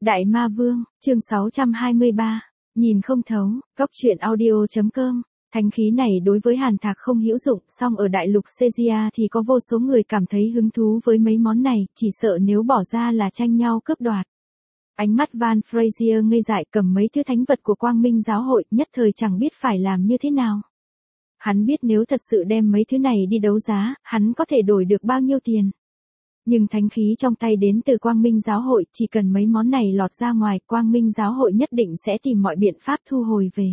Đại Ma Vương, chương 623, nhìn không thấu, góc truyện audio.com. Thánh khí này đối với Hàn Thạc không hữu dụng, song ở đại lục Caesarea thì có vô số người cảm thấy hứng thú với mấy món này, chỉ sợ nếu bỏ ra là tranh nhau cướp đoạt. Ánh mắt Van Frazier ngây dại cầm mấy thứ thánh vật của Quang Minh giáo hội, nhất thời chẳng biết phải làm như thế nào. Hắn biết nếu thật sự đem mấy thứ này đi đấu giá, hắn có thể đổi được bao nhiêu tiền. Nhưng thánh khí trong tay đến từ Quang Minh giáo hội, chỉ cần mấy món này lọt ra ngoài, Quang Minh giáo hội nhất định sẽ tìm mọi biện pháp thu hồi về.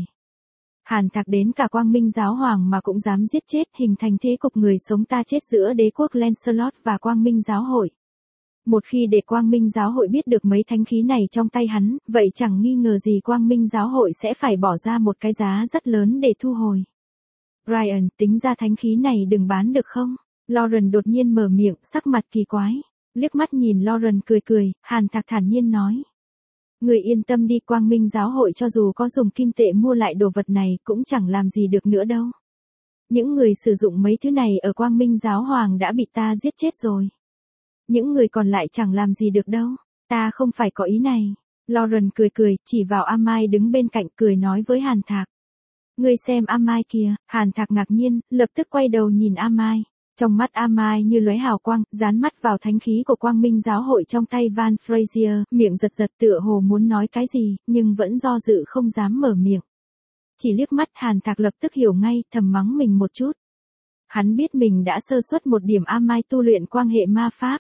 Hàn Thạc đến cả Quang Minh giáo hoàng mà cũng dám giết chết, hình thành thế cục người sống ta chết giữa đế quốc Lancelot và Quang Minh giáo hội. Một khi để Quang Minh giáo hội biết được mấy thánh khí này trong tay hắn, vậy chẳng nghi ngờ gì Quang Minh giáo hội sẽ phải bỏ ra một cái giá rất lớn để thu hồi. Brian, tính ra thánh khí này đừng bán được không? Lauren đột nhiên mở miệng, sắc mặt kỳ quái. Liếc mắt nhìn Lauren cười cười, Hàn Thạc thản nhiên nói. Người yên tâm đi, Quang Minh giáo hội cho dù có dùng kim tệ mua lại đồ vật này cũng chẳng làm gì được nữa đâu. Những người sử dụng mấy thứ này ở Quang Minh giáo hoàng đã bị ta giết chết rồi. Những người còn lại chẳng làm gì được đâu, ta không phải có ý này. Lauren cười cười, chỉ vào Amai đứng bên cạnh cười nói với Hàn Thạc. Ngươi xem Amai kìa, Hàn Thạc ngạc nhiên, lập tức quay đầu nhìn Amai. Trong mắt Amai như lóe hào quang, dán mắt vào thánh khí của Quang Minh giáo hội trong tay Van Frazier, miệng giật giật tựa hồ muốn nói cái gì, nhưng vẫn do dự không dám mở miệng. Chỉ liếc mắt Hàn Thạc lập tức hiểu ngay, thầm mắng mình một chút. Hắn biết mình đã sơ suất một điểm. Amai tu luyện quan hệ ma pháp.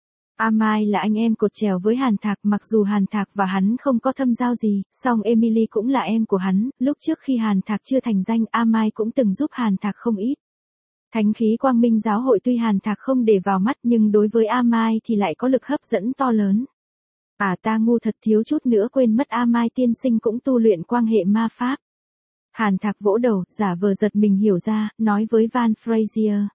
Amai là anh em cột chèo với Hàn Thạc, mặc dù Hàn Thạc và hắn không có thâm giao gì, song Emily cũng là em của hắn, lúc trước khi Hàn Thạc chưa thành danh, Amai cũng từng giúp Hàn Thạc không ít. Thánh khí Quang Minh giáo hội tuy Hàn Thạc không để vào mắt nhưng đối với Amai thì lại có lực hấp dẫn to lớn. Ta ngu thật, thiếu chút nữa quên mất Amai tiên sinh cũng tu luyện quan hệ ma pháp. Hàn Thạc vỗ đầu, giả vờ giật mình hiểu ra, nói với Van Frazier.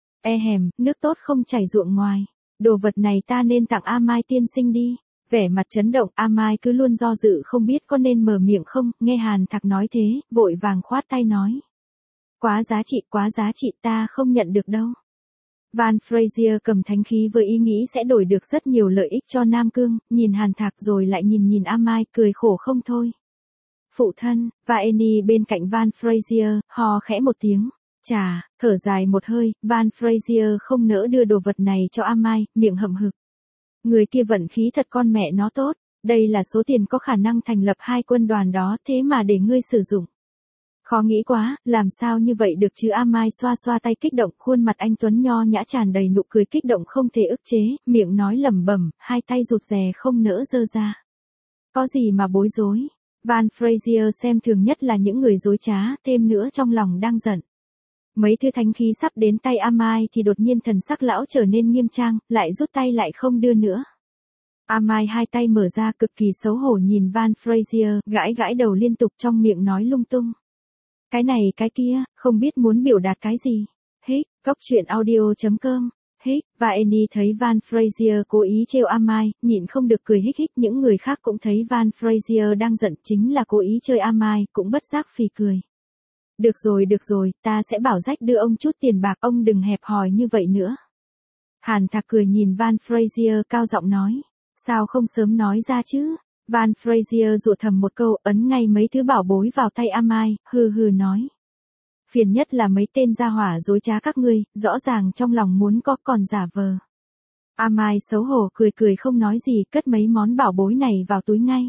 Nước tốt không chảy ruộng ngoài. Đồ vật này ta nên tặng Amai tiên sinh đi. Vẻ mặt chấn động, Amai cứ luôn do dự không biết có nên mở miệng không, nghe Hàn Thạc nói thế, vội vàng khoát tay nói. Quá giá trị, ta không nhận được đâu. Van Frazier cầm thánh khí với ý nghĩ sẽ đổi được rất nhiều lợi ích cho Nam Cương, nhìn Hàn Thạc rồi lại nhìn Amai, cười khổ không thôi. Phụ thân, và Annie bên cạnh Van Frazier, hò khẽ một tiếng. Chà, thở dài một hơi, Van Frazier không nỡ đưa đồ vật này cho Amai, miệng hậm hực. Người kia vận khí thật con mẹ nó tốt, đây là số tiền có khả năng thành lập 2 quân đoàn đó, thế mà để ngươi sử dụng. Khó nghĩ quá, làm sao như vậy được chứ? Amai xoa xoa tay kích động, khuôn mặt anh tuấn nho nhã tràn đầy nụ cười kích động không thể ức chế, miệng nói lẩm bẩm, hai tay rụt rè không nỡ giơ ra. Có gì mà bối rối? Van Frazier xem thường nhất là những người dối trá, thêm nữa trong lòng đang giận. Mấy thứ thánh khí sắp đến tay Amai thì đột nhiên thần sắc lão trở nên nghiêm trang, lại rút tay lại không đưa nữa. Amai hai tay mở ra cực kỳ xấu hổ nhìn Van Frazier, gãi đầu liên tục trong miệng nói lung tung. Cái này cái kia, không biết muốn biểu đạt cái gì. Góc truyện audio.com. Và Annie thấy Van Frazier cố ý trêu Amai, nhịn không được cười hích, những người khác cũng thấy Van Frazier đang giận chính là cố ý chơi Amai, cũng bất giác phì cười. Được rồi, ta sẽ bảo Jack đưa ông chút tiền bạc, ông đừng hẹp hòi như vậy nữa. Hàn Thạc cười nhìn Van Frazier cao giọng nói. Sao không sớm nói ra chứ? Van Frazier rủa thầm một câu, ấn ngay mấy thứ bảo bối vào tay Amai, hừ nói. Phiền nhất là mấy tên gia hỏa dối trá các ngươi, rõ ràng trong lòng muốn có còn giả vờ. Amai xấu hổ cười không nói gì, cất mấy món bảo bối này vào túi ngay.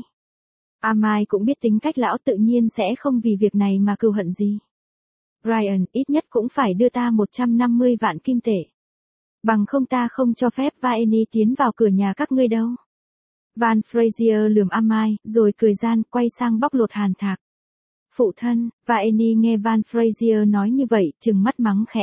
Amai cũng biết tính cách lão, tự nhiên sẽ không vì việc này mà cừu hận gì. Brian, ít nhất cũng phải đưa ta 150 vạn kim tệ. Bằng không ta không cho phép Vaeni tiến vào cửa nhà các ngươi đâu. Van Frazier lườm Amai, rồi cười gian, quay sang bóc lột Hàn Thạc. Phụ thân, Vaeni nghe Van Frazier nói như vậy, trừng mắt mắng khẽ.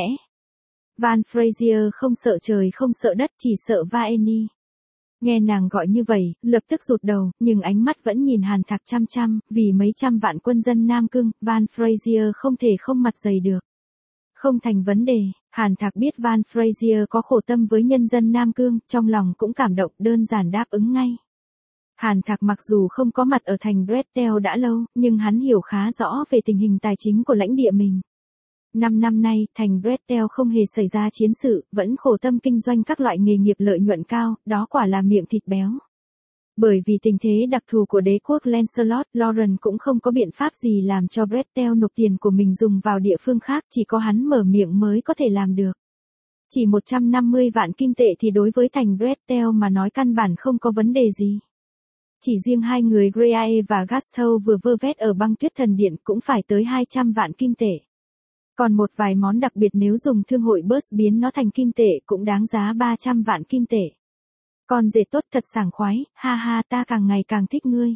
Van Frazier không sợ trời không sợ đất, chỉ sợ Vaeni. Nghe nàng gọi như vậy, lập tức rụt đầu, nhưng ánh mắt vẫn nhìn Hàn Thạc chăm, vì mấy trăm vạn quân dân Nam Cương, Van Frazier không thể không mặt dày được. Không thành vấn đề, Hàn Thạc biết Van Frazier có khổ tâm với nhân dân Nam Cương, trong lòng cũng cảm động, đơn giản đáp ứng ngay. Hàn Thạc mặc dù không có mặt ở thành Bretel đã lâu, nhưng hắn hiểu khá rõ về tình hình tài chính của lãnh địa mình. 5 năm nay, thành Bretel không hề xảy ra chiến sự, vẫn khổ tâm kinh doanh các loại nghề nghiệp lợi nhuận cao, đó quả là miệng thịt béo. Bởi vì tình thế đặc thù của đế quốc Lancelot, Lauren cũng không có biện pháp gì làm cho Brettel nộp tiền của mình dùng vào địa phương khác, chỉ có hắn mở miệng mới có thể làm được. Chỉ 150 vạn kim tệ thì đối với thành Brettel mà nói căn bản không có vấn đề gì. Chỉ riêng hai người Greae và Gastow vừa vơ vét ở băng tuyết thần điện cũng phải tới 200 vạn kim tệ. Còn một vài món đặc biệt nếu dùng thương hội Burst biến nó thành kim tệ cũng đáng giá 300 vạn kim tệ. Con rể tốt thật sảng khoái, ha ha ta càng ngày càng thích ngươi.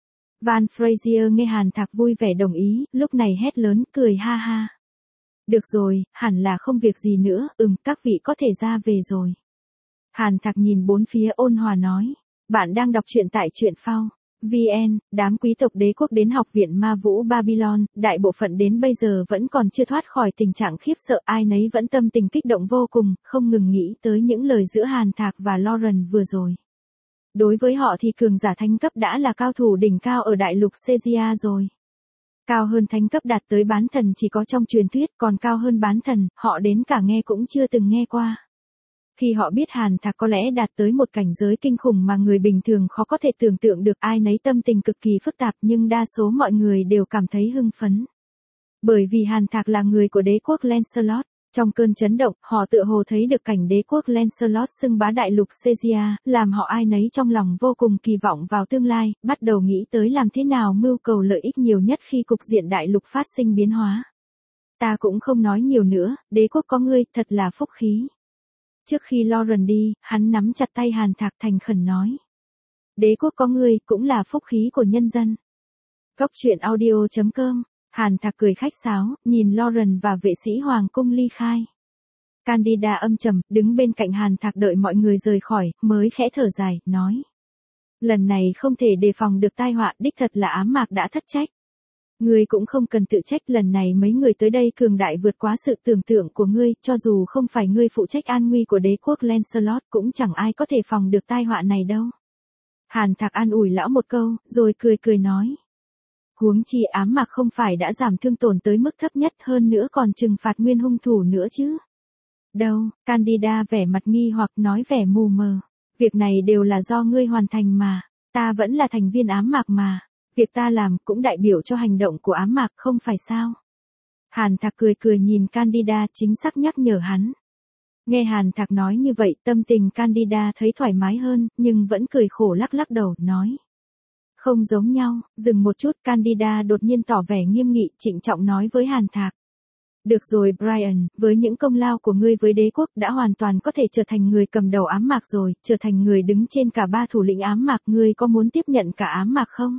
Van Frazier nghe Hàn Thạc vui vẻ đồng ý, lúc này hét lớn, cười ha ha. Được rồi, hẳn là không việc gì nữa, các vị có thể ra về rồi. Hàn Thạc nhìn bốn phía ôn hòa nói, bạn đang đọc truyện tại truyện phao. VN, đám quý tộc đế quốc đến học viện ma vũ Babylon, đại bộ phận đến bây giờ vẫn còn chưa thoát khỏi tình trạng khiếp sợ, ai nấy vẫn tâm tình kích động vô cùng, không ngừng nghĩ tới những lời giữa Hàn Thạc và Lauren vừa rồi. Đối với họ thì cường giả thánh cấp đã là cao thủ đỉnh cao ở đại lục Caesarea rồi. Cao hơn thánh cấp đạt tới bán thần chỉ có trong truyền thuyết, còn cao hơn bán thần, họ đến cả nghe cũng chưa từng nghe qua. Khi họ biết Hàn Thạc có lẽ đạt tới một cảnh giới kinh khủng mà người bình thường khó có thể tưởng tượng được, ai nấy tâm tình cực kỳ phức tạp nhưng đa số mọi người đều cảm thấy hưng phấn. Bởi vì Hàn Thạc là người của đế quốc Lancelot. Trong cơn chấn động, họ tựa hồ thấy được cảnh đế quốc Lancelot xưng bá đại lục Caesarea, làm họ ai nấy trong lòng vô cùng kỳ vọng vào tương lai, bắt đầu nghĩ tới làm thế nào mưu cầu lợi ích nhiều nhất khi cục diện đại lục phát sinh biến hóa. Ta cũng không nói nhiều nữa, đế quốc có ngươi, thật là phúc khí. Trước khi Lauren đi, hắn nắm chặt tay Hàn Thạc thành khẩn nói. Đế quốc có ngươi, cũng là phúc khí của nhân dân. Góc truyện audio.com. Hàn Thạc cười khách sáo, nhìn Lauren và vệ sĩ hoàng cung ly khai. Candida âm trầm, đứng bên cạnh Hàn Thạc đợi mọi người rời khỏi, mới khẽ thở dài, nói. Lần này không thể đề phòng được tai họa, đích thật là ám mạc đã thất trách. Ngươi cũng không cần tự trách, lần này mấy người tới đây cường đại vượt quá sự tưởng tượng của ngươi, cho dù không phải ngươi phụ trách an nguy của đế quốc Lancelot cũng chẳng ai có thể phòng được tai họa này đâu. Hàn Thạc an ủi lão một câu, rồi cười nói. Huống chi ám mạc không phải đã giảm thương tổn tới mức thấp nhất, hơn nữa còn trừng phạt nguyên hung thủ nữa chứ. Đâu, Candida vẻ mặt nghi hoặc nói vẻ mù mờ. Việc này đều là do ngươi hoàn thành mà, ta vẫn là thành viên ám mạc mà. Việc ta làm cũng đại biểu cho hành động của ám mạc không phải sao. Hàn Thạc cười nhìn Candida chính xác nhắc nhở hắn. Nghe Hàn Thạc nói như vậy tâm tình Candida thấy thoải mái hơn, nhưng vẫn cười khổ lắc đầu, nói. Không giống nhau, dừng một chút Candida đột nhiên tỏ vẻ nghiêm nghị trịnh trọng nói với Hàn Thạc. Được rồi Brian, với những công lao của ngươi với đế quốc đã hoàn toàn có thể trở thành người cầm đầu ám mạc rồi, trở thành người đứng trên cả ba thủ lĩnh ám mạc, ngươi có muốn tiếp nhận cả ám mạc không?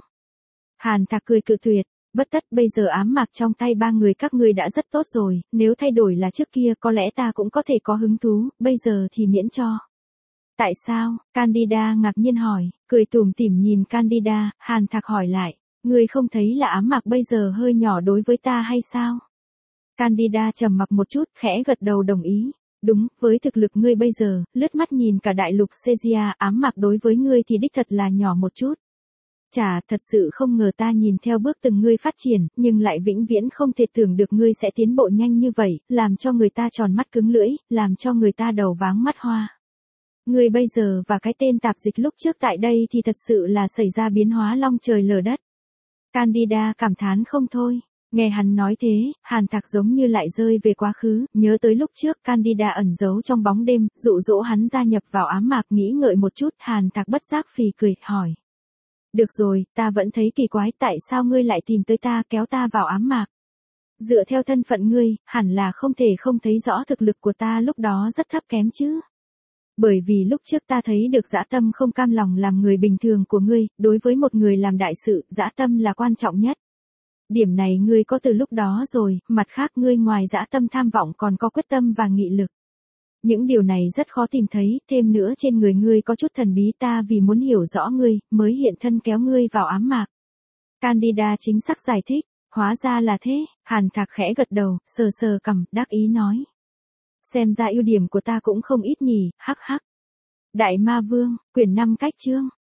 Hàn Thạc cười cự tuyệt, bất tất bây giờ ám mạc trong tay ba người các ngươi đã rất tốt rồi, nếu thay đổi là trước kia có lẽ ta cũng có thể có hứng thú, bây giờ thì miễn cho. Tại sao? Candida ngạc nhiên hỏi, cười tủm tỉm nhìn Candida, Hàn Thạc hỏi lại, ngươi không thấy là ám mạc bây giờ hơi nhỏ đối với ta hay sao? Candida trầm mặc một chút, khẽ gật đầu đồng ý. Đúng, với thực lực ngươi bây giờ, lướt mắt nhìn cả đại lục Caesarea, ám mạc đối với ngươi thì đích thật là nhỏ một chút. Chà, thật sự không ngờ ta nhìn theo bước từng ngươi phát triển, nhưng lại vĩnh viễn không thể tưởng được ngươi sẽ tiến bộ nhanh như vậy, làm cho người ta tròn mắt cứng lưỡi, làm cho người ta đầu váng mắt hoa. Ngươi bây giờ và cái tên tạp dịch lúc trước tại đây thì thật sự là xảy ra biến hóa long trời lở đất. Candida cảm thán không thôi. Nghe hắn nói thế, Hàn Thạc giống như lại rơi về quá khứ, nhớ tới lúc trước Candida ẩn giấu trong bóng đêm, dụ dỗ hắn gia nhập vào ám mạc, nghĩ ngợi một chút, Hàn Thạc bất giác phì cười, hỏi. Được rồi, ta vẫn thấy kỳ quái, tại sao ngươi lại tìm tới ta, kéo ta vào ám mạc? Dựa theo thân phận ngươi, hẳn là không thể không thấy rõ thực lực của ta lúc đó rất thấp kém chứ. Bởi vì lúc trước ta thấy được dã tâm không cam lòng làm người bình thường của ngươi, đối với một người làm đại sự, dã tâm là quan trọng nhất. Điểm này ngươi có từ lúc đó rồi, mặt khác ngươi ngoài dã tâm tham vọng còn có quyết tâm và nghị lực. Những điều này rất khó tìm thấy, thêm nữa trên người ngươi có chút thần bí, ta vì muốn hiểu rõ ngươi, mới hiện thân kéo ngươi vào ám mạc. Candida chính xác giải thích, hóa ra là thế, Hàn Thạc khẽ gật đầu, sờ cằm, đắc ý nói. Xem ra ưu điểm của ta cũng không ít nhỉ, hắc hắc. Đại Ma Vương, quyển 5 cách chương.